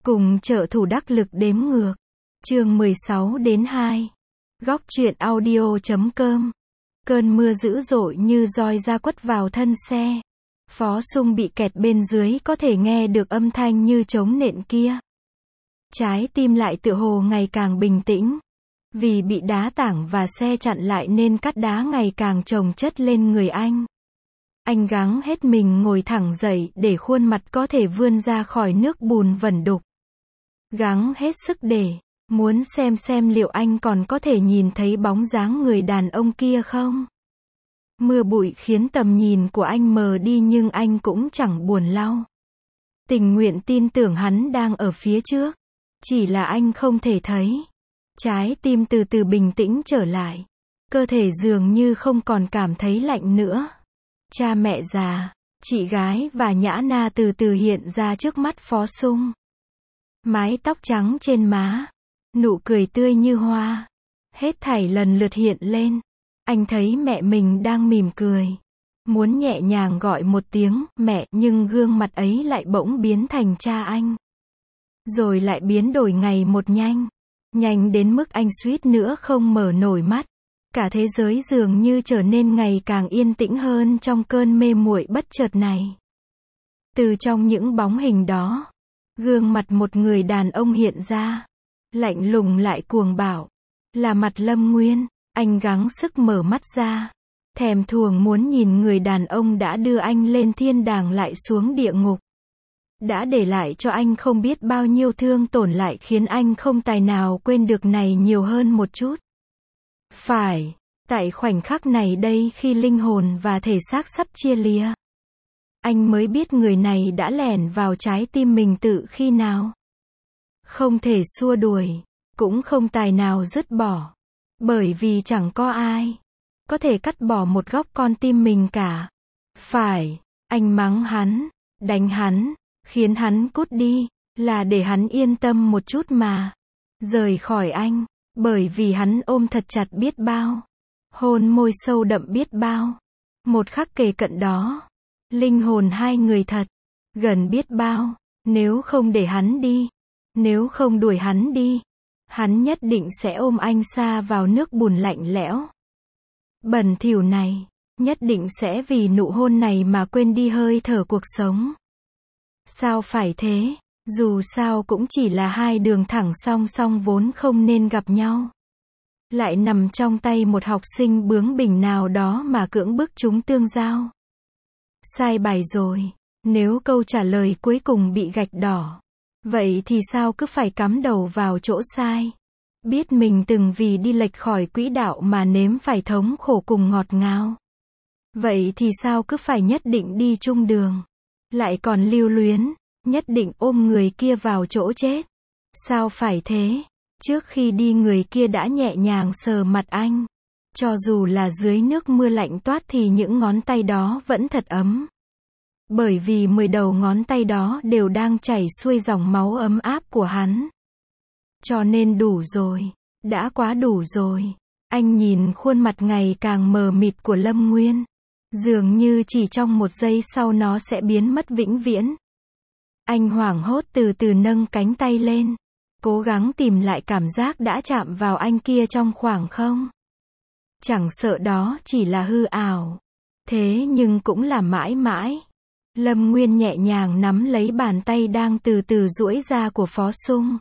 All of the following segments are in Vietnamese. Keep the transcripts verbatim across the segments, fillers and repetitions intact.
Cùng trợ thủ đắc lực đếm ngược. Chương mười sáu đến hai. Góc truyện audio chấm com. Cơn mưa dữ dội như roi da quất vào thân xe. Phó Sung bị kẹt bên dưới có thể nghe được âm thanh như trống nện kia. Trái tim lại tựa hồ ngày càng bình tĩnh. Vì bị đá tảng và xe chặn lại nên cát đá ngày càng chồng chất lên người anh. Anh gắng hết mình ngồi thẳng dậy để khuôn mặt có thể vươn ra khỏi nước bùn vẩn đục. Gắng hết sức để, muốn xem xem liệu anh còn có thể nhìn thấy bóng dáng người đàn ông kia không. Mưa bụi khiến tầm nhìn của anh mờ đi nhưng anh cũng chẳng buồn lau. Tình nguyện tin tưởng hắn đang ở phía trước. Chỉ là anh không thể thấy. Trái tim từ từ bình tĩnh trở lại. Cơ thể dường như không còn cảm thấy lạnh nữa. Cha mẹ già, chị gái và Nhã Na từ từ hiện ra trước mắt Phó Sung. Mái tóc trắng trên má, nụ cười tươi như hoa. Hết thảy lần lượt hiện lên. Anh thấy mẹ mình đang mỉm cười. Muốn nhẹ nhàng gọi một tiếng mẹ nhưng gương mặt ấy lại bỗng biến thành cha anh. Rồi lại biến đổi ngày một nhanh. Nhanh đến mức anh suýt nữa không mở nổi mắt. Cả thế giới dường như trở nên ngày càng yên tĩnh hơn trong cơn mê muội bất chợt này. Từ trong những bóng hình đó, gương mặt một người đàn ông hiện ra. Lạnh lùng lại cuồng bạo. Là mặt Lâm Nguyên. Anh gắng sức mở mắt ra. Thèm thuồng muốn nhìn người đàn ông đã đưa anh lên thiên đàng lại xuống địa ngục. Đã để lại cho anh không biết bao nhiêu thương tổn lại khiến anh không tài nào quên được này nhiều hơn một chút. Phải, tại khoảnh khắc này đây khi linh hồn và thể xác sắp chia lìa. Anh mới biết người này đã lẻn vào trái tim mình tự khi nào. Không thể xua đuổi, cũng không tài nào dứt bỏ. Bởi vì chẳng có ai có thể cắt bỏ một góc con tim mình cả. Phải, anh mắng hắn, đánh hắn, khiến hắn cút đi, là để hắn yên tâm một chút mà. Rời khỏi anh, bởi vì hắn ôm thật chặt biết bao. Hôn môi sâu đậm biết bao. Một khắc kề cận đó, linh hồn hai người thật gần biết bao. Nếu không để hắn đi, nếu không đuổi hắn đi, hắn nhất định sẽ ôm anh sa vào nước bùn lạnh lẽo bẩn thỉu này. Nhất định sẽ vì nụ hôn này mà quên đi hơi thở cuộc sống. Sao phải thế? Dù sao cũng chỉ là hai đường thẳng song song vốn không nên gặp nhau. Lại nằm trong tay một học sinh bướng bỉnh nào đó mà cưỡng bức chúng tương giao. Sai bài rồi. Nếu câu trả lời cuối cùng bị gạch đỏ, vậy thì sao cứ phải cắm đầu vào chỗ sai? Biết mình từng vì đi lệch khỏi quỹ đạo mà nếm phải thống khổ cùng ngọt ngào. Vậy thì sao cứ phải nhất định đi chung đường? Lại còn lưu luyến, nhất định ôm người kia vào chỗ chết. Sao phải thế? Trước khi đi người kia đã nhẹ nhàng sờ mặt anh. Cho dù là dưới nước mưa lạnh toát thì những ngón tay đó vẫn thật ấm. Bởi vì mười đầu ngón tay đó đều đang chảy xuôi dòng máu ấm áp của hắn. Cho nên đủ rồi. Đã quá đủ rồi. Anh nhìn khuôn mặt ngày càng mờ mịt của Lâm Nguyên. Dường như chỉ trong một giây sau nó sẽ biến mất vĩnh viễn. Anh hoảng hốt từ từ nâng cánh tay lên. Cố gắng tìm lại cảm giác đã chạm vào anh kia trong khoảng không. Chẳng sợ đó chỉ là hư ảo. Thế nhưng cũng là mãi mãi. Lâm Nguyên nhẹ nhàng nắm lấy bàn tay đang từ từ duỗi ra của Phó Sung.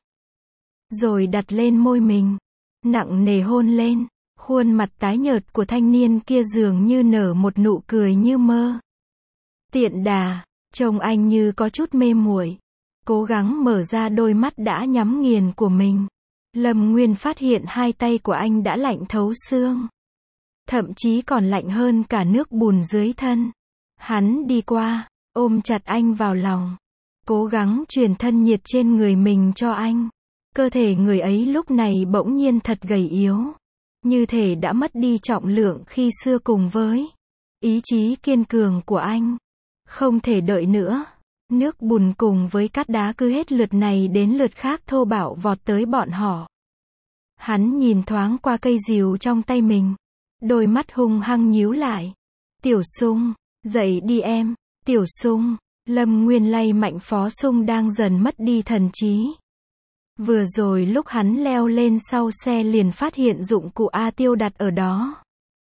Rồi đặt lên môi mình. Nặng nề hôn lên. Khuôn mặt tái nhợt của thanh niên kia dường như nở một nụ cười như mơ. Tiện đà, trông anh như có chút mê muội. Cố gắng mở ra đôi mắt đã nhắm nghiền của mình. Lâm Nguyên phát hiện hai tay của anh đã lạnh thấu xương. Thậm chí còn lạnh hơn cả nước bùn dưới thân. Hắn đi qua, ôm chặt anh vào lòng. Cố gắng truyền thân nhiệt trên người mình cho anh. Cơ thể người ấy lúc này bỗng nhiên thật gầy yếu. Như thể đã mất đi trọng lượng khi xưa cùng với ý chí kiên cường của anh. Không thể đợi nữa. Nước bùn cùng với cát đá cứ hết lượt này đến lượt khác thô bạo vọt tới bọn họ. Hắn nhìn thoáng qua cây rìu trong tay mình. Đôi mắt hung hăng nhíu lại. Tiểu Sung, dậy đi em. Tiểu Sung, Lâm Nguyên lay mạnh Phó Sung đang dần mất đi thần trí. Vừa rồi lúc hắn leo lên sau xe liền phát hiện dụng cụ A Tiêu đặt ở đó.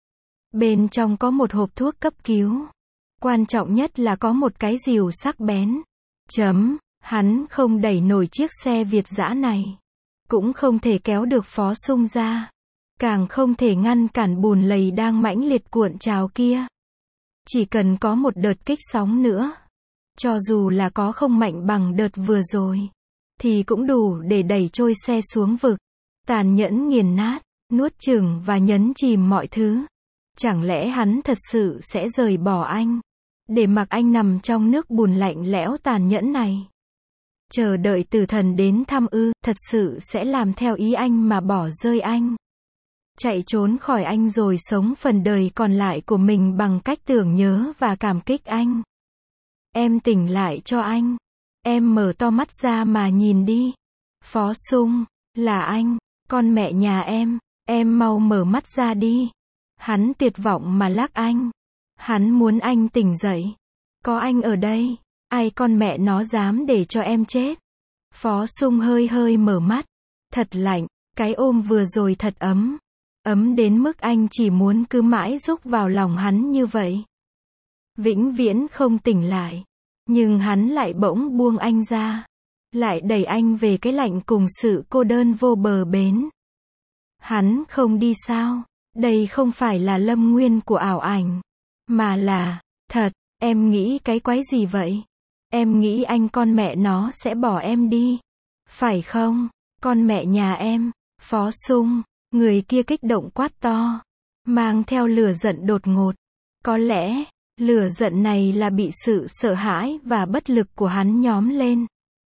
Bên trong có một hộp thuốc cấp cứu. Quan trọng nhất là có một cái rìu sắc bén. Chấm, hắn không đẩy nổi chiếc xe Việt dã này. Cũng không thể kéo được Phó Sung ra. Càng không thể ngăn cản bùn lầy đang mãnh liệt cuộn trào kia. Chỉ cần có một đợt kích sóng nữa. Cho dù là có không mạnh bằng đợt vừa rồi. Thì cũng đủ để đẩy trôi xe xuống vực. Tàn nhẫn nghiền nát, nuốt chửng và nhấn chìm mọi thứ. Chẳng lẽ hắn thật sự sẽ rời bỏ anh? Để mặc anh nằm trong nước bùn lạnh lẽo tàn nhẫn này. Chờ đợi tử thần đến thăm ư, thật sự sẽ làm theo ý anh mà bỏ rơi anh. Chạy trốn khỏi anh rồi sống phần đời còn lại của mình bằng cách tưởng nhớ và cảm kích anh. Em tỉnh lại cho anh. Em mở to mắt ra mà nhìn đi. Phó Sung, là anh, con mẹ nhà em, em mau mở mắt ra đi. Hắn tuyệt vọng mà lắc anh. Hắn muốn anh tỉnh dậy. Có anh ở đây, ai con mẹ nó dám để cho em chết. Phó Sung hơi hơi mở mắt. Thật lạnh, cái ôm vừa rồi thật ấm. Ấm đến mức anh chỉ muốn cứ mãi rúc vào lòng hắn như vậy. Vĩnh viễn không tỉnh lại. Nhưng hắn lại bỗng buông anh ra. Lại đẩy anh về cái lạnh cùng sự cô đơn vô bờ bến. Hắn không đi sao? Đây không phải là Lâm Nguyên của ảo ảnh. Mà là, thật, em nghĩ cái quái gì vậy? Em nghĩ anh con mẹ nó sẽ bỏ em đi. Phải không? Con mẹ nhà em, Phó Sung, người kia kích động quát to. Mang theo lửa giận đột ngột. Có lẽ, lửa giận này là bị sự sợ hãi và bất lực của hắn nhóm lên.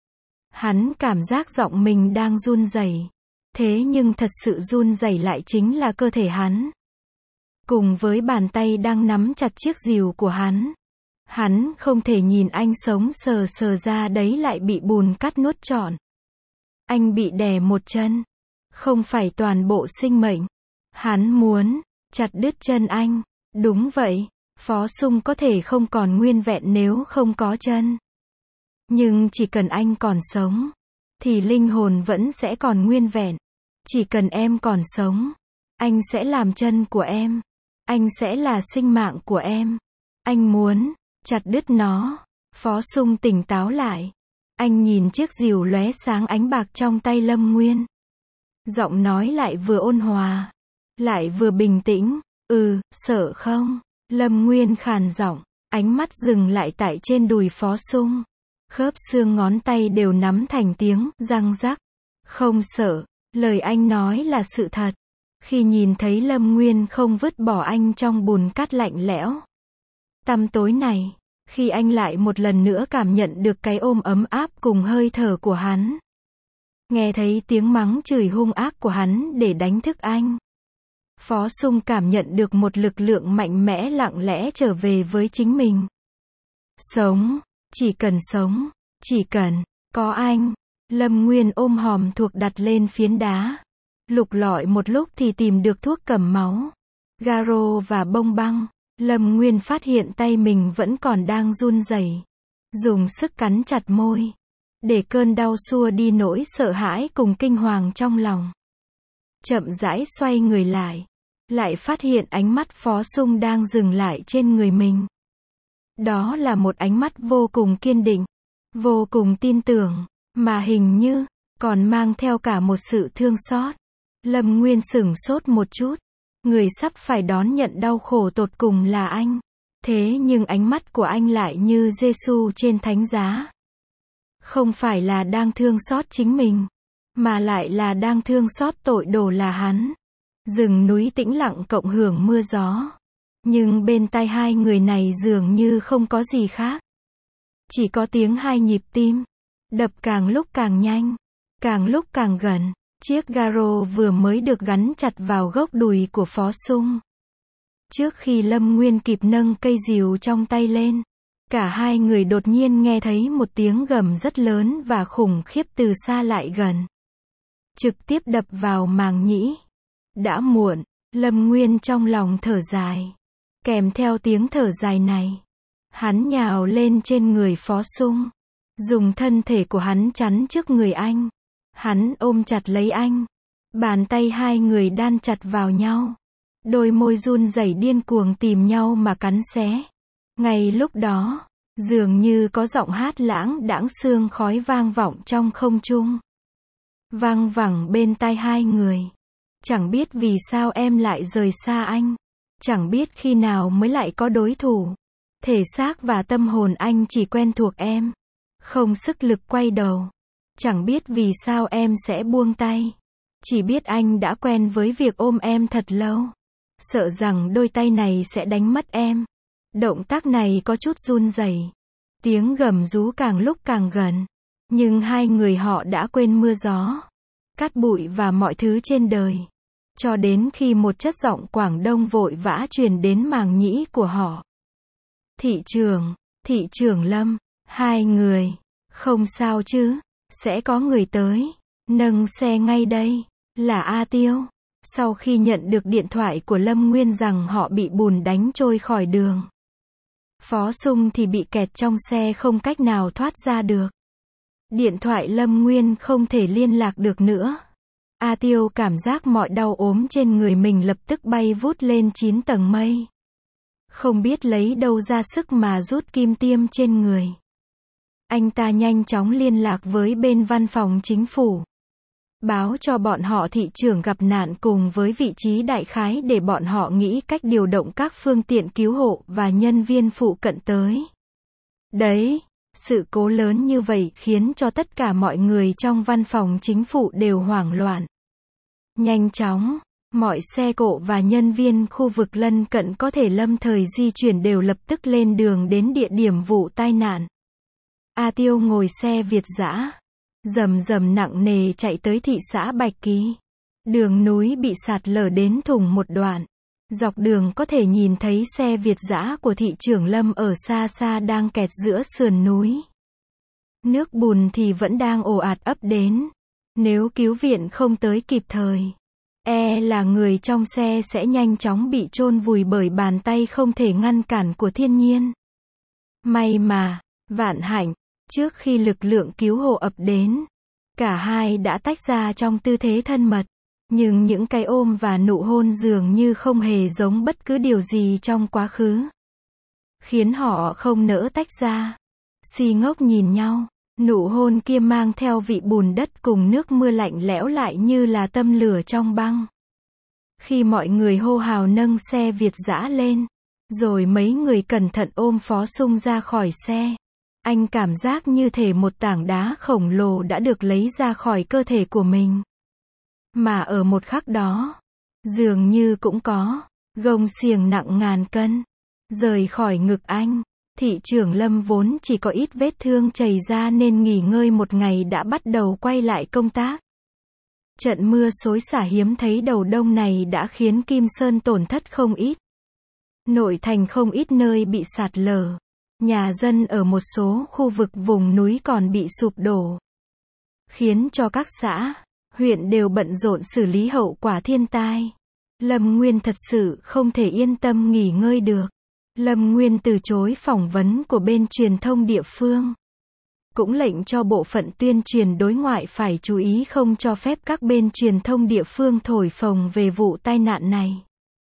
Hắn cảm giác giọng mình đang run rẩy. Thế nhưng thật sự run rẩy lại chính là cơ thể hắn. Cùng với bàn tay đang nắm chặt chiếc rìu của hắn. Hắn không thể nhìn anh sống sờ sờ ra đấy lại bị bùn cắt nuốt trọn. Anh bị đè một chân. Không phải toàn bộ sinh mệnh. Hắn muốn chặt đứt chân anh. Đúng vậy, Phó Sung có thể không còn nguyên vẹn nếu không có chân. Nhưng chỉ cần anh còn sống, thì linh hồn vẫn sẽ còn nguyên vẹn. Chỉ cần em còn sống, anh sẽ làm chân của em. Anh sẽ là sinh mạng của em. Anh muốn chặt đứt nó. Phó Sung tỉnh táo lại. Anh nhìn chiếc rìu lóe sáng ánh bạc trong tay Lâm Nguyên. Giọng nói lại vừa ôn hòa, lại vừa bình tĩnh. Ừ, sợ không? Lâm Nguyên khàn giọng, ánh mắt dừng lại tại trên đùi Phó Sung. Khớp xương ngón tay đều nắm thành tiếng răng rắc. Không sợ, lời anh nói là sự thật. Khi nhìn thấy Lâm Nguyên không vứt bỏ anh trong bùn cát lạnh lẽo. Tăm tối này, khi anh lại một lần nữa cảm nhận được cái ôm ấm áp cùng hơi thở của hắn. Nghe thấy tiếng mắng chửi hung ác của hắn để đánh thức anh. Phó Sung cảm nhận được một lực lượng mạnh mẽ lặng lẽ trở về với chính mình. Sống, chỉ cần sống, chỉ cần có anh. Lâm Nguyên ôm hòm thuộc đặt lên phiến đá. Lục lọi một lúc thì tìm được thuốc cầm máu, garo và bông băng. Lâm Nguyên phát hiện tay mình vẫn còn đang run rẩy. Dùng sức cắn chặt môi. Để cơn đau xua đi nỗi sợ hãi cùng kinh hoàng trong lòng. Chậm rãi xoay người lại. Lại phát hiện ánh mắt Phó Sung đang dừng lại trên người mình. Đó là một ánh mắt vô cùng kiên định. Vô cùng tin tưởng. Mà hình như còn mang theo cả một sự thương xót. Lâm Nguyên sửng sốt một chút. Người sắp phải đón nhận đau khổ tột cùng là anh. Thế nhưng ánh mắt của anh lại như Giê-xu trên thánh giá. Không phải là đang thương xót chính mình, mà lại là đang thương xót tội đồ là hắn. Rừng núi tĩnh lặng cộng hưởng mưa gió. Nhưng bên tai hai người này dường như không có gì khác. Chỉ có tiếng hai nhịp tim. Đập càng lúc càng nhanh. Càng lúc càng gần. Chiếc garo vừa mới được gắn chặt vào gốc đùi của Phó Sung. Trước khi Lâm Nguyên kịp nâng cây rìu trong tay lên, cả hai người đột nhiên nghe thấy một tiếng gầm rất lớn và khủng khiếp từ xa lại gần. Trực tiếp đập vào màng nhĩ. Đã muộn, Lâm Nguyên trong lòng thở dài. Kèm theo tiếng thở dài này, Hắn nhào lên trên người Phó Sung, dùng thân thể của hắn chắn trước người anh. Hắn ôm chặt lấy anh. Bàn tay hai người đan chặt vào nhau. Đôi môi run rẩy điên cuồng tìm nhau mà cắn xé. Ngay lúc đó, dường như có giọng hát lãng đãng sương khói vang vọng trong không trung. Vang vẳng bên tai hai người. Chẳng biết vì sao em lại rời xa anh. Chẳng biết khi nào mới lại có đối thủ. Thể xác và tâm hồn anh chỉ quen thuộc em. Không sức lực quay đầu. Chẳng biết vì sao em sẽ buông tay. Chỉ biết anh đã quen với việc ôm em thật lâu. Sợ rằng đôi tay này sẽ đánh mất em. Động tác này có chút run rẩy. Tiếng gầm rú càng lúc càng gần. Nhưng hai người họ đã quên mưa gió, cát bụi và mọi thứ trên đời. Cho đến khi một chất giọng Quảng Đông vội vã truyền đến màng nhĩ của họ. Thị trưởng, thị trưởng Lâm, hai người, không sao chứ, sẽ có người tới, nâng xe ngay đây, là A Tiêu. Sau khi nhận được điện thoại của Lâm Nguyên rằng họ bị bùn đánh trôi khỏi đường. Phó Sung thì bị kẹt trong xe không cách nào thoát ra được. Điện thoại Lâm Nguyên không thể liên lạc được nữa. A Tiêu cảm giác mọi đau ốm trên người mình lập tức bay vút lên chín tầng mây. Không biết lấy đâu ra sức mà rút kim tiêm trên người. Anh ta nhanh chóng liên lạc với bên văn phòng chính phủ. Báo cho bọn họ thị trưởng gặp nạn cùng với vị trí đại khái để bọn họ nghĩ cách điều động các phương tiện cứu hộ và nhân viên phụ cận tới. Đấy, sự cố lớn như vậy khiến cho tất cả mọi người trong văn phòng chính phủ đều hoảng loạn. Nhanh chóng, mọi xe cộ và nhân viên khu vực lân cận có thể lâm thời di chuyển đều lập tức lên đường đến địa điểm vụ tai nạn. A Tiêu ngồi xe Việt dã, rầm rầm nặng nề chạy tới thị xã Bạch Kỳ. Đường núi bị sạt lở đến thủng một đoạn. Dọc đường có thể nhìn thấy xe Việt dã của thị trưởng Lâm ở xa xa đang kẹt giữa sườn núi. Nước bùn thì vẫn đang ồ ạt ấp đến. Nếu cứu viện không tới kịp thời, e là người trong xe sẽ nhanh chóng bị chôn vùi bởi bàn tay không thể ngăn cản của thiên nhiên. May mà, vạn hạnh, trước khi lực lượng cứu hộ ập đến, cả hai đã tách ra trong tư thế thân mật. Nhưng những cái ôm và nụ hôn dường như không hề giống bất cứ điều gì trong quá khứ. Khiến họ không nỡ tách ra. Si ngốc nhìn nhau. Nụ hôn kia mang theo vị bùn đất cùng nước mưa lạnh lẽo lại như là tâm lửa trong băng. Khi mọi người hô hào nâng xe Việt dã lên, rồi mấy người cẩn thận ôm Phó Sung ra khỏi xe, anh cảm giác như thể một tảng đá khổng lồ đã được lấy ra khỏi cơ thể của mình. Mà ở một khắc đó, dường như cũng có gông xiềng nặng ngàn cân rời khỏi ngực anh. Thị trưởng Lâm vốn chỉ có ít vết thương chảy ra nên nghỉ ngơi một ngày đã bắt đầu quay lại công tác. Trận mưa xối xả hiếm thấy đầu đông này đã khiến Kim Sơn tổn thất không ít. Nội thành không ít nơi bị sạt lở. Nhà dân ở một số khu vực vùng núi còn bị sụp đổ. Khiến cho các xã, huyện đều bận rộn xử lý hậu quả thiên tai. Lâm Nguyên thật sự không thể yên tâm nghỉ ngơi được. Lâm Nguyên từ chối phỏng vấn của bên truyền thông địa phương. Cũng lệnh cho bộ phận tuyên truyền đối ngoại phải chú ý không cho phép các bên truyền thông địa phương thổi phồng về vụ tai nạn này.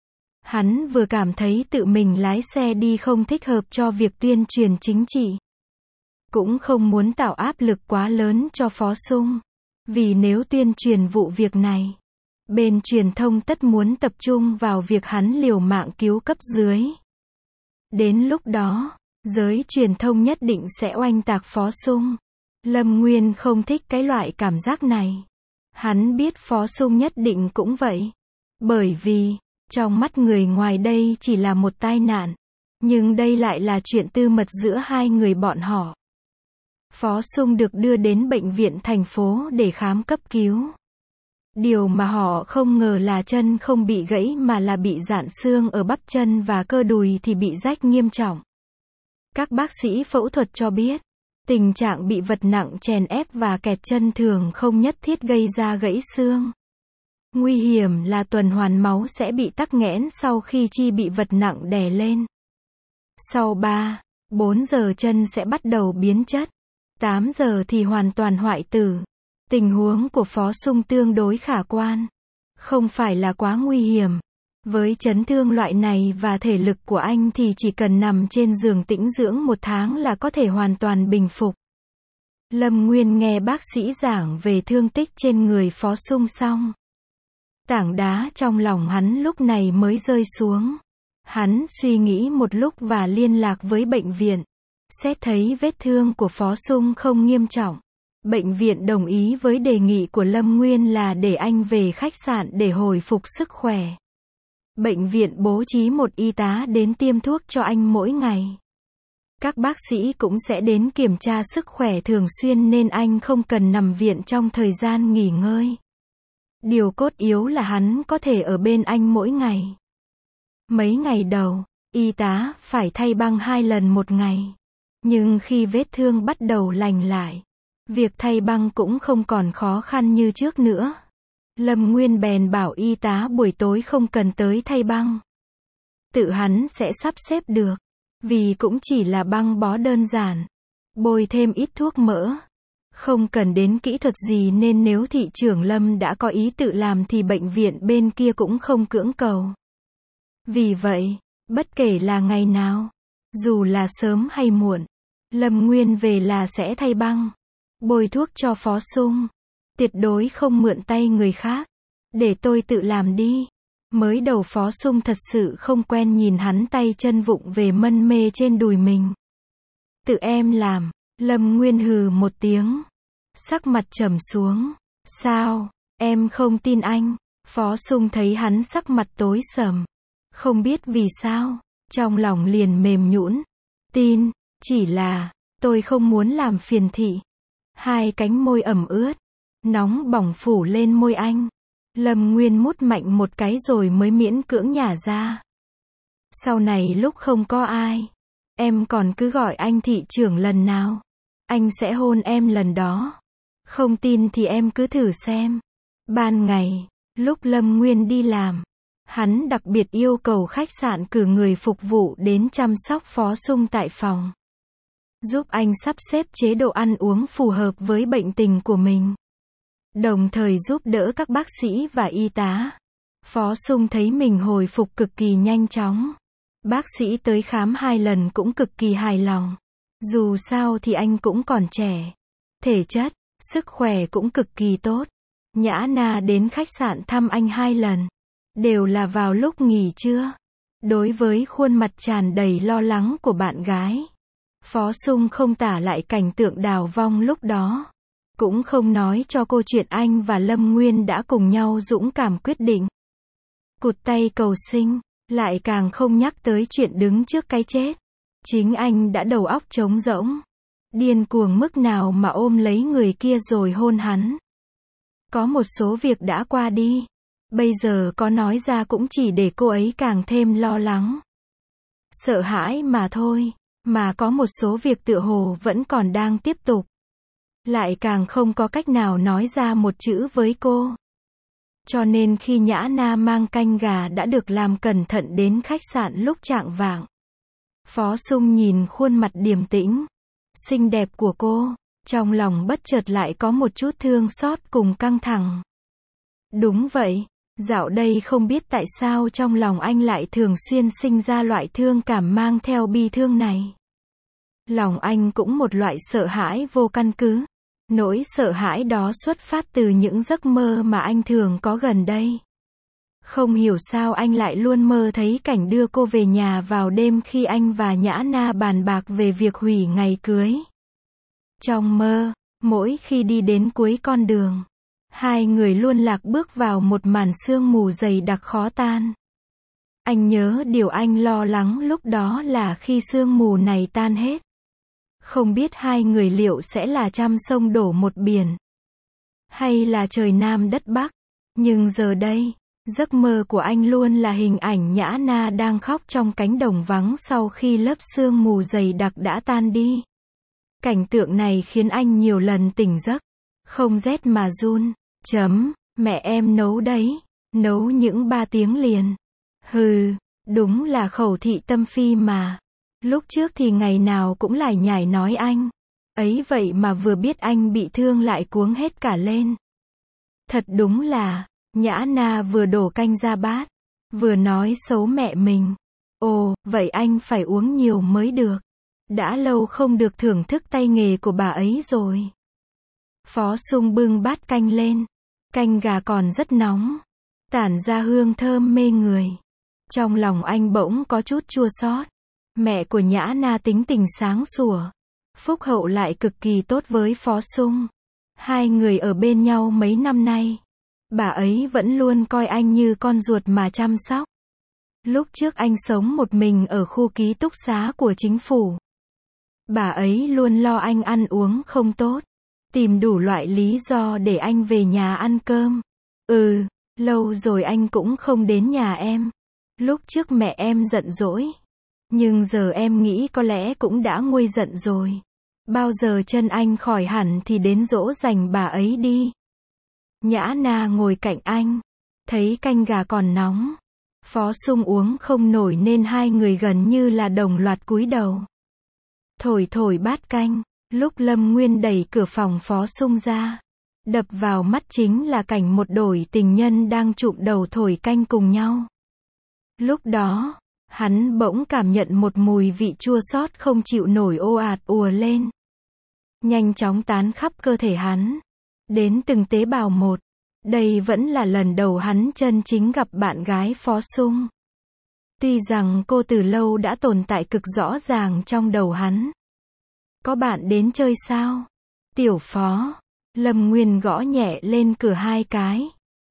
Hắn vừa cảm thấy tự mình lái xe đi không thích hợp cho việc tuyên truyền chính trị. Cũng không muốn tạo áp lực quá lớn cho Phó Sung. Vì nếu tuyên truyền vụ việc này, bên truyền thông tất muốn tập trung vào việc hắn liều mạng cứu cấp dưới. Đến lúc đó, giới truyền thông nhất định sẽ oanh tạc Phó Sung. Lâm Nguyên không thích cái loại cảm giác này. Hắn biết Phó Sung nhất định cũng vậy. Bởi vì, trong mắt người ngoài đây chỉ là một tai nạn. Nhưng đây lại là chuyện tư mật giữa hai người bọn họ. Phó Sung được đưa đến bệnh viện thành phố để khám cấp cứu. Điều mà họ không ngờ là chân không bị gãy mà là bị rạn xương ở bắp chân và cơ đùi thì bị rách nghiêm trọng. Các bác sĩ phẫu thuật cho biết, tình trạng bị vật nặng chèn ép và kẹt chân thường không nhất thiết gây ra gãy xương. Nguy hiểm là tuần hoàn máu sẽ bị tắc nghẽn sau khi chi bị vật nặng đè lên. Sau ba bốn giờ chân sẽ bắt đầu biến chất. tám giờ thì hoàn toàn hoại tử. Tình huống của Phó Sung tương đối khả quan. Không phải là quá nguy hiểm. Với chấn thương loại này và thể lực của anh thì chỉ cần nằm trên giường tĩnh dưỡng một tháng là có thể hoàn toàn bình phục. Lâm Nguyên nghe bác sĩ giảng về thương tích trên người Phó Sung xong. Tảng đá trong lòng hắn lúc này mới rơi xuống. Hắn suy nghĩ một lúc và liên lạc với bệnh viện. Xét thấy vết thương của Phó Sung không nghiêm trọng. Bệnh viện đồng ý với đề nghị của Lâm Nguyên là để anh về khách sạn để hồi phục sức khỏe. Bệnh viện bố trí một y tá đến tiêm thuốc cho anh mỗi ngày. Các bác sĩ cũng sẽ đến kiểm tra sức khỏe thường xuyên nên anh không cần nằm viện trong thời gian nghỉ ngơi. Điều cốt yếu là hắn có thể ở bên anh mỗi ngày. Mấy ngày đầu, y tá phải thay băng hai lần một ngày. Nhưng khi vết thương bắt đầu lành lại, việc thay băng cũng không còn khó khăn như trước nữa. Lâm Nguyên bèn bảo y tá buổi tối không cần tới thay băng. Tự hắn sẽ sắp xếp được. Vì cũng chỉ là băng bó đơn giản. Bôi thêm ít thuốc mỡ. Không cần đến kỹ thuật gì nên nếu thị trưởng Lâm đã có ý tự làm thì bệnh viện bên kia cũng không cưỡng cầu. Vì vậy, bất kể là ngày nào, dù là sớm hay muộn, Lâm Nguyên về là sẽ thay băng, bôi thuốc cho Phó Sung. Tuyệt đối không mượn tay người khác. Để tôi tự làm đi. Mới đầu Phó Sung thật sự không quen nhìn hắn tay chân vụng về mân mê trên đùi mình. Tự em làm. Lâm Nguyên hừ một tiếng. Sắc mặt trầm xuống. Sao? Em không tin anh. Phó Sung thấy hắn sắc mặt tối sầm. Không biết vì sao. Trong lòng liền mềm nhũn. Tin. Chỉ là, tôi không muốn làm phiền thị. Hai cánh môi ẩm ướt. Nóng bỏng phủ lên môi anh. Lâm Nguyên mút mạnh một cái rồi mới miễn cưỡng nhả ra. Sau này lúc không có ai, em còn cứ gọi anh thị trưởng lần nào. Anh sẽ hôn em lần đó. Không tin thì em cứ thử xem. Ban ngày, lúc Lâm Nguyên đi làm, hắn đặc biệt yêu cầu khách sạn cử người phục vụ đến chăm sóc Phó Sung tại phòng. Giúp anh sắp xếp chế độ ăn uống phù hợp với bệnh tình của mình. Đồng thời giúp đỡ các bác sĩ và y tá. Phó Sung thấy mình hồi phục cực kỳ nhanh chóng. Bác sĩ tới khám hai lần cũng cực kỳ hài lòng. Dù sao thì anh cũng còn trẻ. Thể chất, sức khỏe cũng cực kỳ tốt. Nhã Na đến khách sạn thăm anh hai lần. Đều là vào lúc nghỉ trưa. Đối với khuôn mặt tràn đầy lo lắng của bạn gái, Phó Sung không tả lại cảnh tượng đào vong lúc đó. Cũng không nói cho cô chuyện anh và Lâm Nguyên đã cùng nhau dũng cảm quyết định cụt tay cầu sinh, lại càng không nhắc tới chuyện đứng trước cái chết. Chính anh đã đầu óc trống rỗng, điên cuồng mức nào mà ôm lấy người kia rồi hôn hắn. Có một số việc đã qua đi, bây giờ có nói ra cũng chỉ để cô ấy càng thêm lo lắng, sợ hãi mà thôi. Mà có một số việc tựa hồ vẫn còn đang tiếp tục, lại càng không có cách nào nói ra một chữ với cô. Cho nên khi Nhã Na mang canh gà đã được làm cẩn thận đến khách sạn lúc chạng vạng, Phó Sung nhìn khuôn mặt điềm tĩnh, xinh đẹp của cô, trong lòng bất chợt lại có một chút thương xót cùng căng thẳng. Đúng vậy, dạo đây không biết tại sao trong lòng anh lại thường xuyên sinh ra loại thương cảm mang theo bi thương này. Lòng anh cũng một loại sợ hãi vô căn cứ. Nỗi sợ hãi đó xuất phát từ những giấc mơ mà anh thường có gần đây. Không hiểu sao anh lại luôn mơ thấy cảnh đưa cô về nhà vào đêm khi anh và Nhã Na bàn bạc về việc hủy ngày cưới. Trong mơ, mỗi khi đi đến cuối con đường, hai người luôn lạc bước vào một màn sương mù dày đặc khó tan. Anh nhớ điều anh lo lắng lúc đó là khi sương mù này tan hết, không biết hai người liệu sẽ là trăm sông đổ một biển, hay là trời Nam đất Bắc. Nhưng giờ đây, giấc mơ của anh luôn là hình ảnh Nhã Na đang khóc trong cánh đồng vắng sau khi lớp sương mù dày đặc đã tan đi. Cảnh tượng này khiến anh nhiều lần tỉnh giấc, không rét mà run. Chấm, mẹ em nấu đấy, nấu những ba tiếng liền. Hừ, đúng là khẩu thị tâm phi mà. Lúc trước thì ngày nào cũng lải nhải nói anh. Ấy vậy mà vừa biết anh bị thương lại cuống hết cả lên. Thật đúng là, Nhã Na vừa đổ canh ra bát, vừa nói xấu mẹ mình. Ồ, vậy anh phải uống nhiều mới được. Đã lâu không được thưởng thức tay nghề của bà ấy rồi. Phó Sung bưng bát canh lên. Canh gà còn rất nóng, tản ra hương thơm mê người. Trong lòng anh bỗng có chút chua xót. Mẹ của Nhã Na tính tình sáng sủa, phúc hậu lại cực kỳ tốt với Phó Sung. Hai người ở bên nhau mấy năm nay, bà ấy vẫn luôn coi anh như con ruột mà chăm sóc. Lúc trước anh sống một mình ở khu ký túc xá của chính phủ, bà ấy luôn lo anh ăn uống không tốt, tìm đủ loại lý do để anh về nhà ăn cơm. Ừ, lâu rồi anh cũng không đến nhà em. Lúc trước mẹ em giận dỗi, nhưng giờ em nghĩ có lẽ cũng đã nguôi giận rồi. Bao giờ chân anh khỏi hẳn thì đến dỗ dành bà ấy đi. Nhã Na ngồi cạnh anh, thấy canh gà còn nóng. Phó Sung uống không nổi nên hai người gần như là đồng loạt cúi đầu. Thổi thổi bát canh, lúc Lâm Nguyên đẩy cửa phòng Phó Sung ra, đập vào mắt chính là cảnh một đôi tình nhân đang chụm đầu thổi canh cùng nhau. Lúc đó, hắn bỗng cảm nhận một mùi vị chua xót không chịu nổi ồ ạt ùa lên. Nhanh chóng tán khắp cơ thể hắn, đến từng tế bào một. Đây vẫn là lần đầu hắn chân chính gặp bạn gái Phó Sung. Tuy rằng cô từ lâu đã tồn tại cực rõ ràng trong đầu hắn. Có bạn đến chơi sao? Tiểu Phó. Lâm Nguyên gõ nhẹ lên cửa hai cái.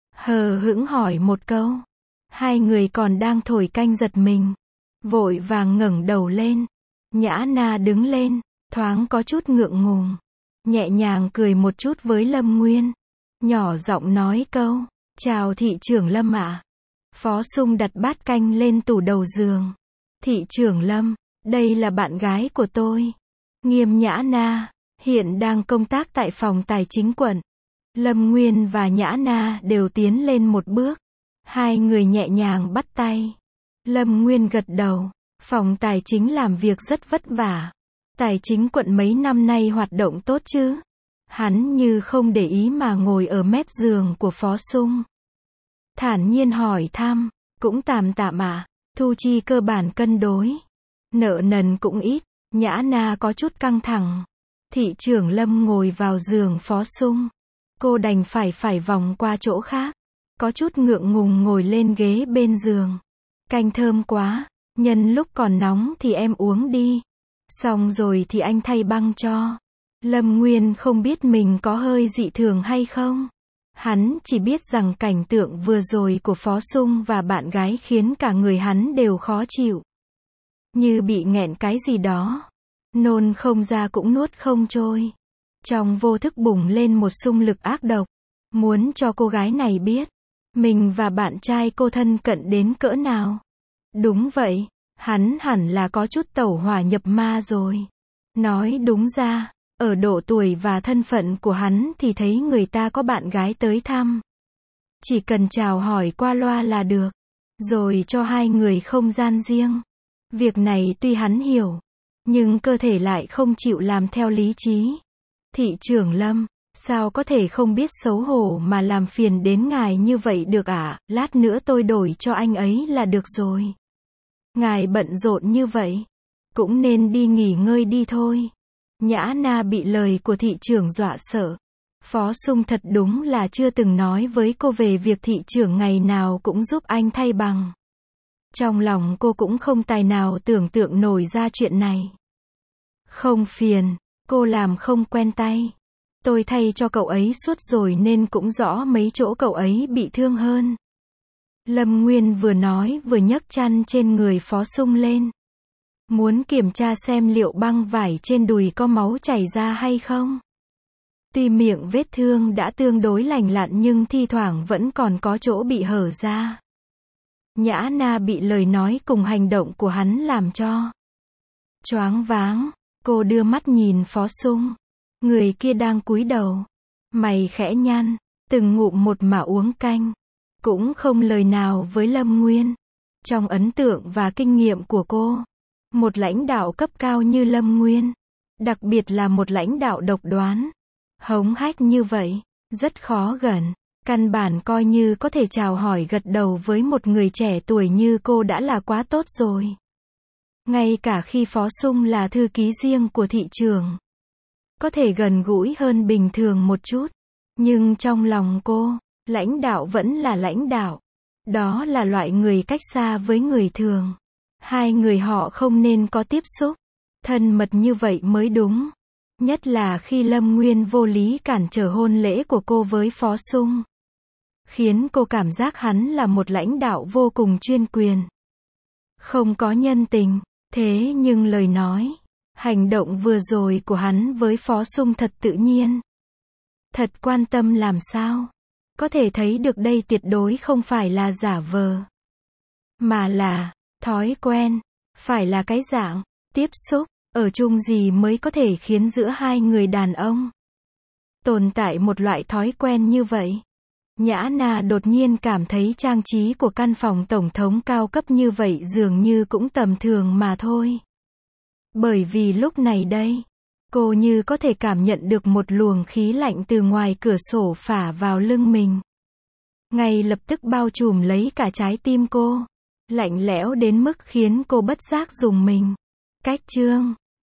Hờ hững hỏi một câu. Hai người còn đang thổi canh giật mình. Vội vàng ngẩng đầu lên. Nhã Na đứng lên, thoáng có chút ngượng ngùng. Nhẹ nhàng cười một chút với Lâm Nguyên. Nhỏ giọng nói câu, chào thị trưởng Lâm ạ. Phó Sung đặt bát canh lên tủ đầu giường. Thị trưởng Lâm, đây là bạn gái của tôi. Nghiêm Nhã Na, hiện đang công tác tại phòng tài chính quận. Lâm Nguyên và Nhã Na đều tiến lên một bước. Hai người nhẹ nhàng bắt tay. Lâm Nguyên gật đầu. Phòng tài chính làm việc rất vất vả. Tài chính quận mấy năm nay hoạt động tốt chứ? Hắn như không để ý mà ngồi ở mép giường của Phó Sung. Thản nhiên hỏi thăm, cũng tạm tạm ạ, thu chi cơ bản cân đối. Nợ nần cũng ít. Nhã Na có chút căng thẳng. Thị trưởng Lâm ngồi vào giường Phó Sung. Cô đành phải phải vòng qua chỗ khác. Có chút ngượng ngùng ngồi lên ghế bên giường. Canh thơm quá, nhân lúc còn nóng thì em uống đi. Xong rồi thì anh thay băng cho. Lâm Nguyên không biết mình có hơi dị thường hay không. Hắn chỉ biết rằng cảnh tượng vừa rồi của Phó Sung và bạn gái khiến cả người hắn đều khó chịu. Như bị nghẹn cái gì đó. Nôn không ra cũng nuốt không trôi. Trong vô thức bùng lên một xung lực ác độc. Muốn cho cô gái này biết. Mình và bạn trai cô thân cận đến cỡ nào. Đúng vậy. Hắn hẳn là có chút tẩu hỏa nhập ma rồi. Nói đúng ra, ở độ tuổi và thân phận của hắn thì thấy người ta có bạn gái tới thăm. Chỉ cần chào hỏi qua loa là được. Rồi cho hai người không gian riêng. Việc này tuy hắn hiểu, nhưng cơ thể lại không chịu làm theo lý trí. Thị trưởng Lâm, sao có thể không biết xấu hổ mà làm phiền đến ngài như vậy được ạ? À? Lát nữa tôi đổi cho anh ấy là được rồi. Ngài bận rộn như vậy, cũng nên đi nghỉ ngơi đi thôi. Nhã Na bị lời của thị trưởng dọa sợ. Phó Sung thật đúng là chưa từng nói với cô về việc thị trưởng ngày nào cũng giúp anh thay bằng. Trong lòng cô cũng không tài nào tưởng tượng nổi ra chuyện này. Không phiền, cô làm không quen tay. Tôi thay cho cậu ấy suốt rồi nên cũng rõ mấy chỗ cậu ấy bị thương hơn. Lâm Nguyên vừa nói vừa nhấc chăn trên người Phó Sung lên. Muốn kiểm tra xem liệu băng vải trên đùi có máu chảy ra hay không. Tuy miệng vết thương đã tương đối lành lặn nhưng thi thoảng vẫn còn có chỗ bị hở ra. Nhã Na bị lời nói cùng hành động của hắn làm cho choáng váng. Cô đưa mắt nhìn Phó Sung. Người kia đang cúi đầu. Mày khẽ nhăn. Từng ngụm một mà uống canh. Cũng không lời nào với Lâm Nguyên. Trong ấn tượng và kinh nghiệm của cô, Một lãnh đạo cấp cao như Lâm Nguyên, đặc biệt là một lãnh đạo độc đoán, hống hách như vậy, rất khó gần. Căn bản coi như có thể chào hỏi gật đầu với một người trẻ tuổi như cô đã là quá tốt rồi. Ngay cả khi Phó Sung là thư ký riêng của thị trưởng, có thể gần gũi hơn bình thường một chút. Nhưng trong lòng cô, lãnh đạo vẫn là lãnh đạo. Đó là loại người cách xa với người thường. Hai người họ không nên có tiếp xúc thân mật như vậy mới đúng. Nhất là khi Lâm Nguyên vô lý cản trở hôn lễ của cô với Phó Sung, khiến cô cảm giác hắn là một lãnh đạo vô cùng chuyên quyền, không có nhân tình. Thế nhưng lời nói, hành động vừa rồi của hắn với Phó Sung thật tự nhiên, thật quan tâm. Làm sao có thể thấy được đây tuyệt đối không phải là giả vờ, mà là thói quen. Phải là cái dạng tiếp xúc ở chung gì mới có thể khiến giữa hai người đàn ông tồn tại một loại thói quen như vậy. Nhã Na đột nhiên cảm thấy trang trí của căn phòng tổng thống cao cấp như vậy dường như cũng tầm thường mà thôi. Bởi vì lúc này đây, cô như có thể cảm nhận được một luồng khí lạnh từ ngoài cửa sổ phả vào lưng mình. Ngay lập tức bao trùm lấy cả trái tim cô. Lạnh lẽo đến mức khiến cô bất giác rùng mình. Cách chương